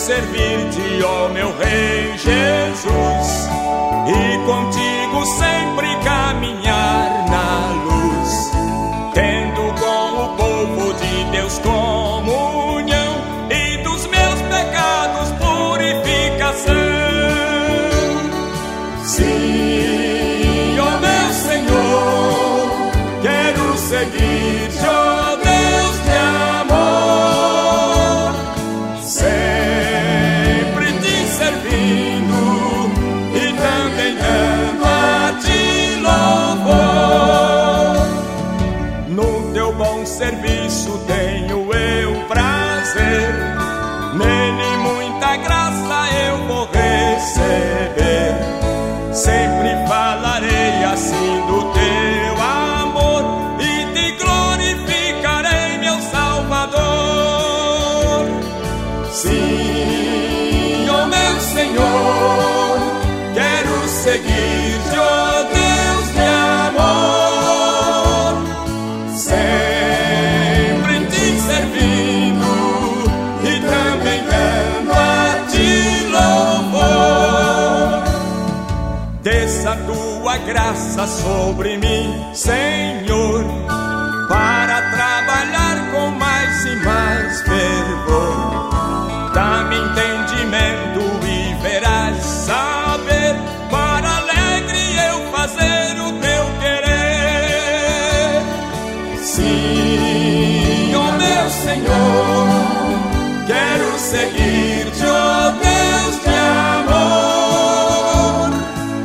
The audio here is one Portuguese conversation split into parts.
servir-te, ó meu Rei Jesus, e contigo sempre caminhar na luz, tendo com o povo de Deus comunhão e dos meus pecados purificação. Sim, ó meu Senhor, quero seguir-te, ó Deus de amor, sempre te servindo e também dando a ti louvor. No teu bom serviço tenho eu prazer, nele muita graça eu vou receber. Sempre falarei assim do teu amor e te glorificarei, meu Salvador. Sim, ó meu Senhor, quero seguir-te, ó Deus de amor, sempre te servindo e também dando a ti louvor. Desça a tua graça sobre mim, Senhor, para trabalhar com mais e mais fervor. Dá-me entendimento e verás saber, para alegre eu fazer o teu querer. Sim, ó meu Senhor, quero seguir-te, ó Deus de amor,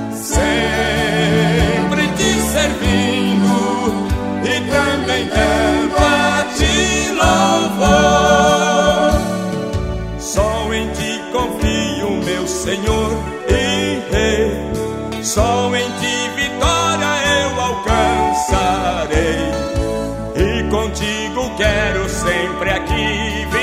sempre te servindo e também dando a ti louvor. Só em ti confio, meu Senhor e Rei, só em ti vitória eu alcançarei, e contigo quero sempre aqui viver.